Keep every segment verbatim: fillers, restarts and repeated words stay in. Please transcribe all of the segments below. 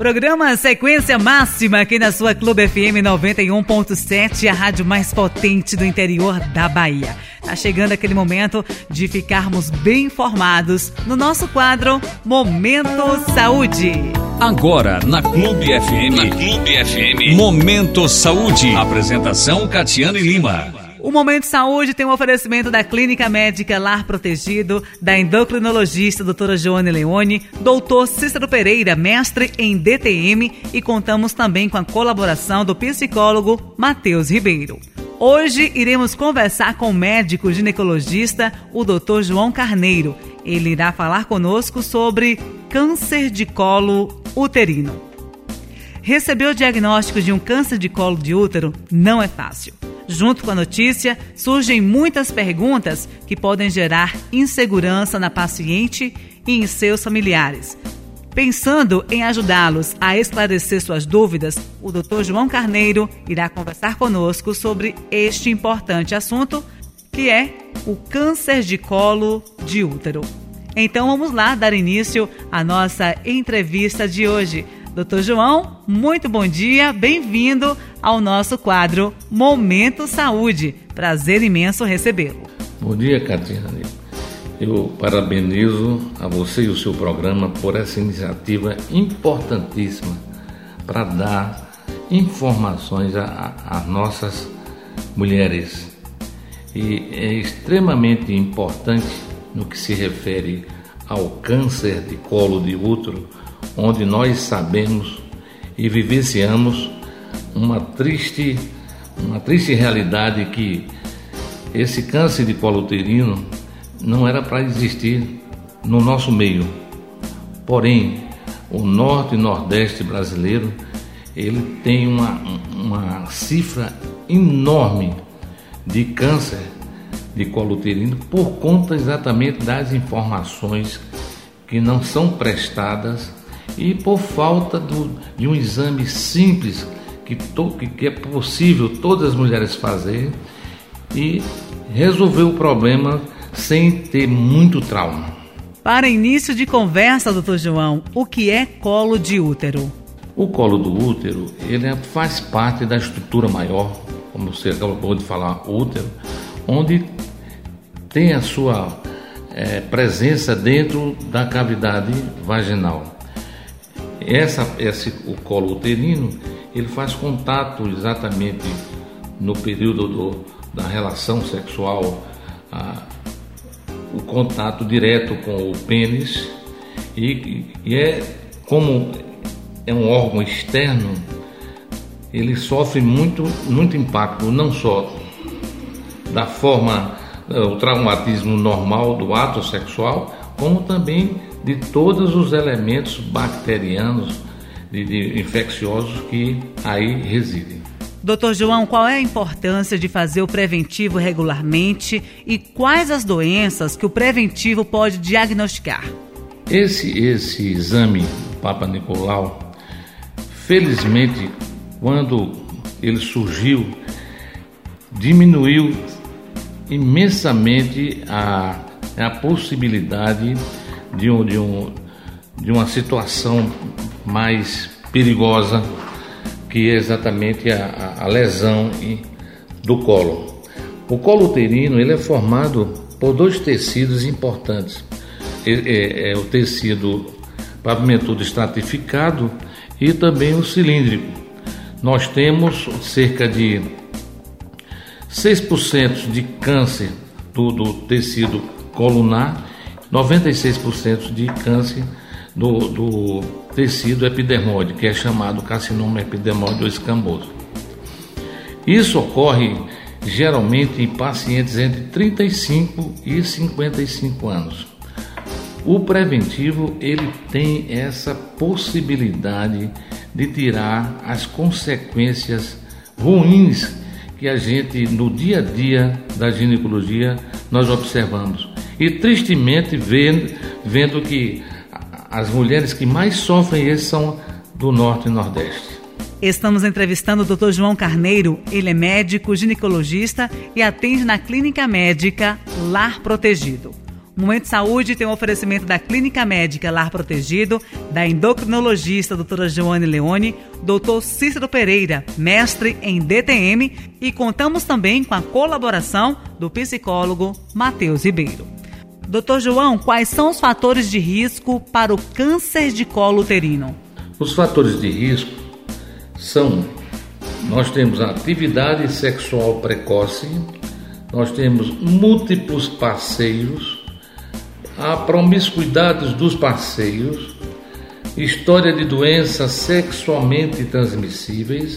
Programa Sequência Máxima aqui na sua Clube F M noventa e um ponto sete, a rádio mais potente do interior da Bahia. Tá chegando aquele momento de ficarmos bem informados no nosso quadro Momento Saúde. Agora na Clube F M, na Clube F M, Momento Saúde. Apresentação Catiane Lima. O Momento Saúde tem um oferecimento da Clínica Médica Lar Protegido, da endocrinologista doutora Joane Leone, doutor Cícero Pereira, mestre em D T M, e contamos também com a colaboração do psicólogo Matheus Ribeiro. Hoje iremos conversar com o médico ginecologista, o doutor João Carneiro. Ele irá falar conosco sobre câncer de colo uterino. Receber o diagnóstico de um câncer de colo de útero não é fácil. Junto com a notícia, surgem muitas perguntas que podem gerar insegurança na paciente e em seus familiares. Pensando em ajudá-los a esclarecer suas dúvidas, o doutor João Carneiro irá conversar conosco sobre este importante assunto, que é o câncer de colo de útero. Então vamos lá dar início à nossa entrevista de hoje. doutor João, muito bom dia, bem-vindo ao nosso quadro Momento Saúde. Prazer imenso recebê-lo. Bom dia, Catiane. Eu parabenizo a você e o seu programa por essa iniciativa importantíssima para dar informações às nossas mulheres. E é extremamente importante no que se refere ao câncer de colo de útero, onde nós sabemos e vivenciamos uma triste, uma triste realidade que esse câncer de colo uterino não era para existir no nosso meio. Porém, o norte e nordeste brasileiro, ele tem uma, uma cifra enorme de câncer de colo uterino por conta exatamente das informações que não são prestadas e por falta do, de um exame simples que, to, que é possível todas as mulheres fazerem e resolver o problema sem ter muito trauma. Para início de conversa, doutor João, o que é colo de útero? O colo do útero, ele faz parte da estrutura maior, como você acabou de falar, útero, onde tem a sua é, presença dentro da cavidade vaginal. Essa, esse, o colo uterino, ele faz contato exatamente no período do, da relação sexual, a, o contato direto com o pênis, e, e é como é um órgão externo, ele sofre muito, muito impacto, não só da forma, o traumatismo normal do ato sexual, como também de todos os elementos bacterianos, de, de infecciosos que aí residem. doutor João, qual é a importância de fazer o preventivo regularmente e quais as doenças que o preventivo pode diagnosticar? Esse, esse exame Papa Nicolau, felizmente, quando ele surgiu, diminuiu imensamente a, a possibilidade de, um, de, um, de uma situação mais perigosa, que é exatamente a, a lesão do colo. O colo uterino, ele é formado por dois tecidos importantes. É, é, é o tecido pavimentudo estratificado e também o cilíndrico. Nós temos cerca de seis por cento de câncer do, do tecido colunar, noventa e seis por cento de câncer do, do tecido epidermoide, que é chamado carcinoma epidermoide ou escamoso. Isso ocorre geralmente em pacientes entre trinta e cinco e cinquenta e cinco anos. O preventivo, ele tem essa possibilidade de tirar as consequências ruins que a gente, no dia a dia da ginecologia, nós observamos. E tristemente vendo, vendo que as mulheres que mais sofrem isso são do Norte e Nordeste. Estamos entrevistando o doutor João Carneiro. Ele é médico, ginecologista e atende na Clínica Médica Lar Protegido. O Momento Saúde tem um oferecimento da Clínica Médica Lar Protegido, da endocrinologista doutora Joane Leone, doutor Cícero Pereira, mestre em D T M, e contamos também com a colaboração do psicólogo Matheus Ribeiro. doutor João, quais são os fatores de risco para o câncer de colo uterino? Os fatores de risco são, nós temos a atividade sexual precoce, nós temos múltiplos parceiros, a promiscuidade dos parceiros, história de doenças sexualmente transmissíveis,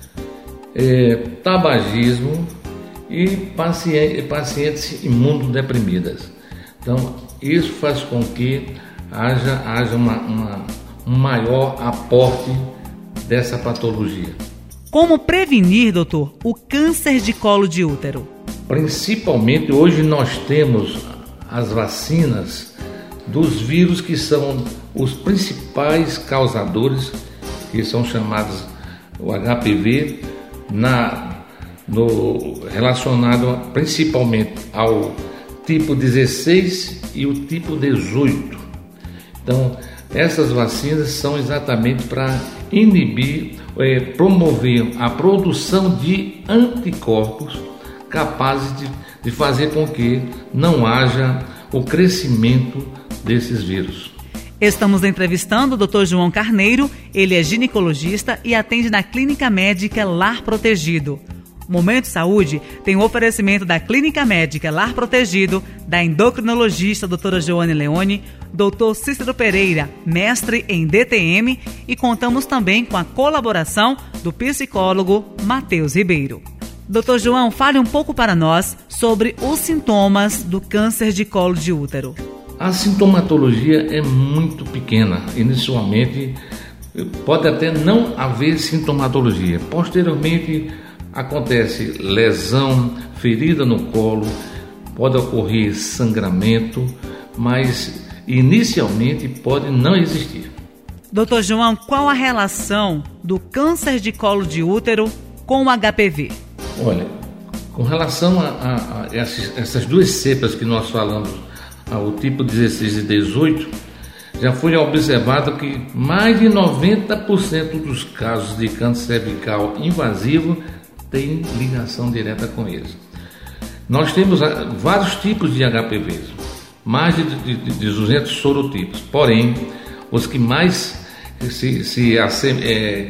é, tabagismo e paciente, pacientes imunodeprimidas. Então, isso faz com que haja, haja uma, uma, um maior aporte dessa patologia. Como prevenir, doutor, o câncer de colo de útero? Principalmente, hoje nós temos as vacinas dos vírus que são os principais causadores, que são chamados o H P V, na, no, relacionado principalmente ao tipo dezesseis e o tipo dezoito. Então, essas vacinas são exatamente para inibir, é, promover a produção de anticorpos capazes de, de fazer com que não haja o crescimento desses vírus. Estamos entrevistando o doutor João Carneiro, ele é ginecologista e atende na Clínica Médica Lar Protegido. O Momento Saúde tem o oferecimento da Clínica Médica Lar Protegido, da endocrinologista doutora Joane Leone, doutor Cícero Pereira, mestre em D T M, e contamos também com a colaboração do psicólogo Matheus Ribeiro. doutor João, fale um pouco para nós sobre os sintomas do câncer de colo de útero. A sintomatologia é muito pequena. Inicialmente, pode até não haver sintomatologia. Posteriormente, acontece lesão, ferida no colo, pode ocorrer sangramento, mas inicialmente pode não existir. doutor João, qual a relação do câncer de colo de útero com o H P V? Olha, com relação a, a, a essas, essas duas cepas que nós falamos, o tipo dezesseis e dezoito, já foi observado que mais de noventa por cento dos casos de câncer cervical invasivo tem ligação direta com eles. Nós temos vários tipos de H P Vs, mais de, de, de duzentos sorotipos, porém, os que mais se, se é,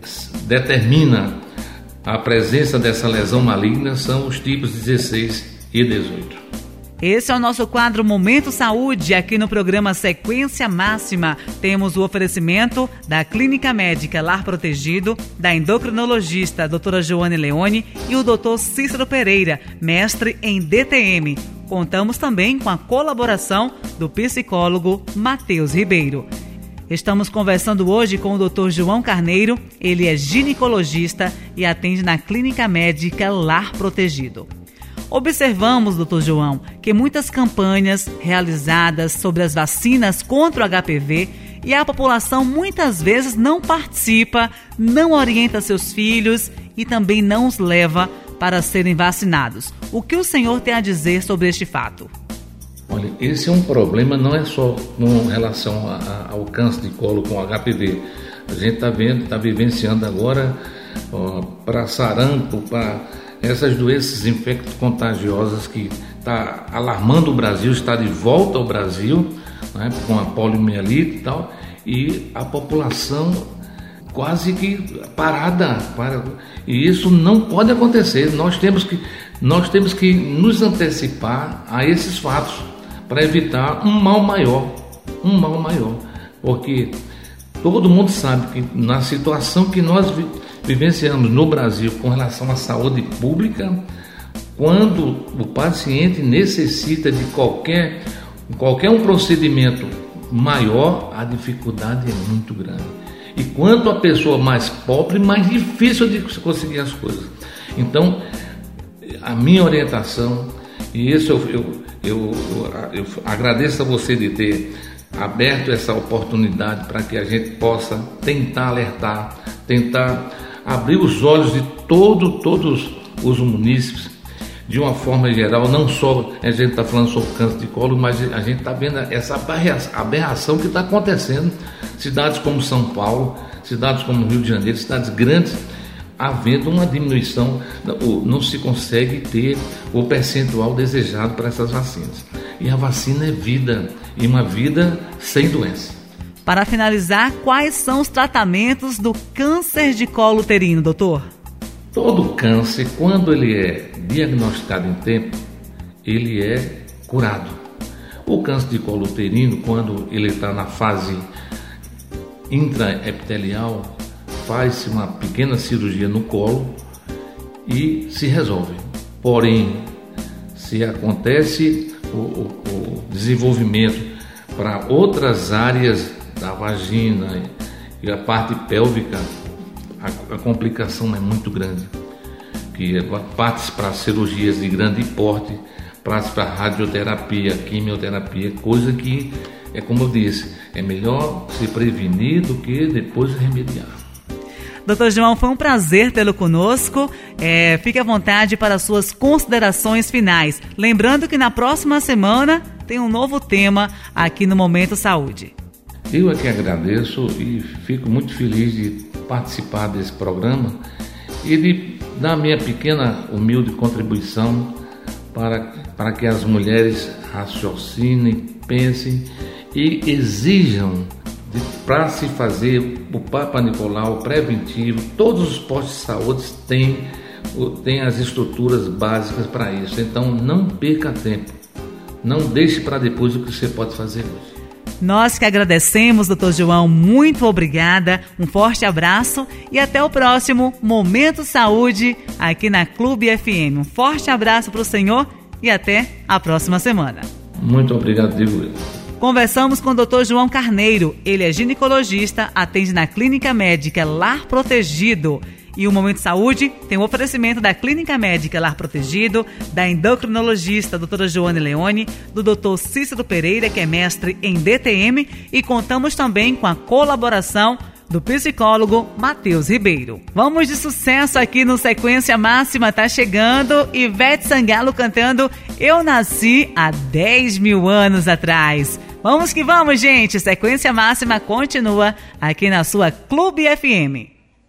determina a presença dessa lesão maligna são os tipos dezesseis e dezoito. Esse é o nosso quadro Momento Saúde, aqui no programa Sequência Máxima. Temos o oferecimento da Clínica Médica Lar Protegido, da endocrinologista doutora Joane Leone e o doutor Cícero Pereira, mestre em D T M. Contamos também com a colaboração do psicólogo Matheus Ribeiro. Estamos conversando hoje com o doutor João Carneiro, ele é ginecologista e atende na Clínica Médica Lar Protegido. Observamos, doutor João, que muitas campanhas realizadas sobre as vacinas contra o H P V e a população muitas vezes não participa, não orienta seus filhos e também não os leva para serem vacinados. O que o senhor tem a dizer sobre este fato? Olha, esse é um problema, não é só com relação a, a, ao câncer de colo com H P V. A gente está vendo, está vivenciando agora para sarampo, para essas doenças infecto-contagiosas que está alarmando o Brasil, está de volta ao Brasil, né, com a poliomielite e tal, e a população quase que parada. Para, e isso não pode acontecer. Nós temos que, nós temos que nos antecipar a esses fatos para evitar um mal maior, um mal maior, porque todo mundo sabe que na situação que nós vivenciamos no Brasil com relação à saúde pública, quando o paciente necessita de qualquer, qualquer um procedimento maior, a dificuldade é muito grande. E quanto a pessoa mais pobre, mais difícil de conseguir as coisas. Então, a minha orientação, e isso eu, eu, eu, eu, eu agradeço a você de ter aberto essa oportunidade para que a gente possa tentar alertar, tentar abrir os olhos de todo, todos os munícipes, de uma forma geral, não só a gente está falando sobre câncer de colo, mas a gente está vendo essa aberração que está acontecendo. Cidades como São Paulo, cidades como Rio de Janeiro, cidades grandes, havendo uma diminuição, não se consegue ter o percentual desejado para essas vacinas. E a vacina é vida, e uma vida sem doença. Para finalizar, quais são os tratamentos do câncer de colo uterino, doutor? Todo câncer, quando ele é diagnosticado em tempo, ele é curado. O câncer de colo uterino, quando ele está na fase intraepitelial, faz-se uma pequena cirurgia no colo e se resolve. Porém, se acontece o, o, o desenvolvimento para outras áreas da vagina e a parte pélvica, a, a complicação é muito grande, que partes para cirurgias de grande porte, partes para radioterapia, quimioterapia, coisa que é como eu disse, é melhor se prevenir do que depois remediar. doutor João, foi um prazer tê-lo conosco. É, fique à vontade para suas considerações finais. Lembrando que na próxima semana tem um novo tema aqui no Momento Saúde. Eu é que agradeço e fico muito feliz de participar desse programa e de dar a minha pequena, humilde contribuição para, para que as mulheres raciocinem, pensem e exijam para se fazer o Papa Nicolau preventivo. Todos os postos de saúde têm, têm as estruturas básicas para isso. Então não perca tempo, não deixe para depois o que você pode fazer hoje. Nós que agradecemos, doutor João, muito obrigada, um forte abraço e até o próximo Momento Saúde aqui na Clube F M. Um forte abraço para o senhor e até a próxima semana. Muito obrigado, digo eu. Conversamos com o doutor João Carneiro, ele é ginecologista, atende na Clínica Médica Lar Protegido. E o Momento Saúde tem o oferecimento da Clínica Médica Lar Protegido, da endocrinologista doutora Joane Leone, do doutor Cícero Pereira, que é mestre em D T M, e contamos também com a colaboração do psicólogo Matheus Ribeiro. Vamos de sucesso aqui no Sequência Máxima, tá chegando Ivete Sangalo cantando Eu Nasci há dez mil anos atrás. Vamos que vamos, gente! Sequência Máxima continua aqui na sua Clube F M.